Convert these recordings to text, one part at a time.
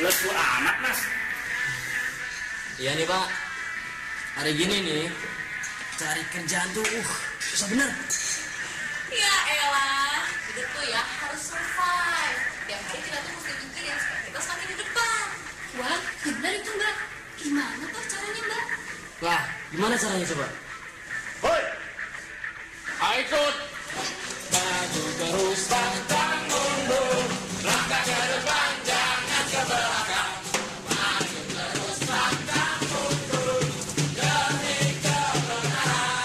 Lesu amat, Mas. Iya nih Pak, hari gini nih cari kerjaan tuh susah bener. Ya elah, hidup tuh ya harus survive. Tiap hari kita tuh mesti mikirin supaya kita semakin di depan. Wah, bener itu Mbak. Gimana tuh caranya Mbak? Lah, gimana caranya coba? Hoi, ayo ikut. Maju terus pantang mundur, langkah ke depan jangan ke belakang. Maju terus pantang mundur demi kebenaran.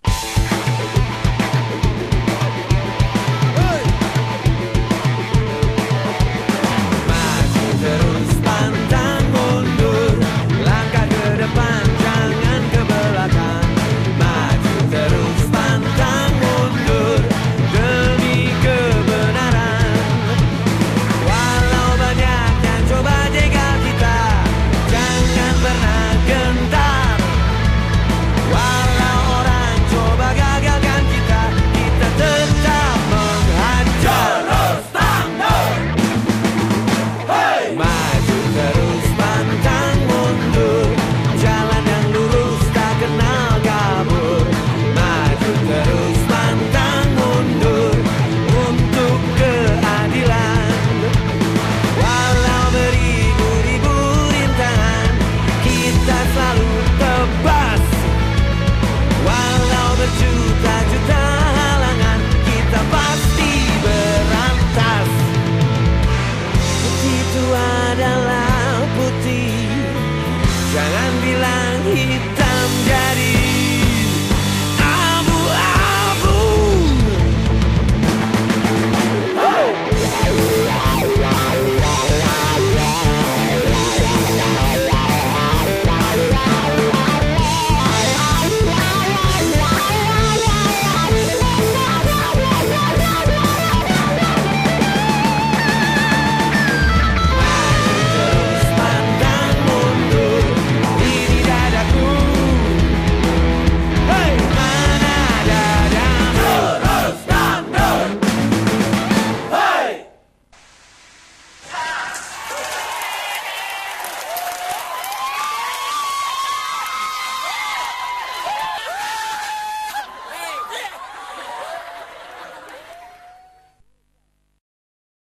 Maju terus pantang mundur, langkah ke depan jangan ke belakang. Maju terus pantang mundur demi kebenaran. Walau banyak yang coba jegal kita, jangan pernah gentar. Walau orang coba gagalkan kita, kita tetap menghajar. Maju terus pantang mundur, jalan yang lurus tak kenal kabur. Maju terus pantang mundur untuk keadilan. Walau beribu-ribu rintangan, kita selalu tebas. Walau berjuta-juta halangan, kita pasti berantas. Putih itu adalah putih, jangan bilang hitam.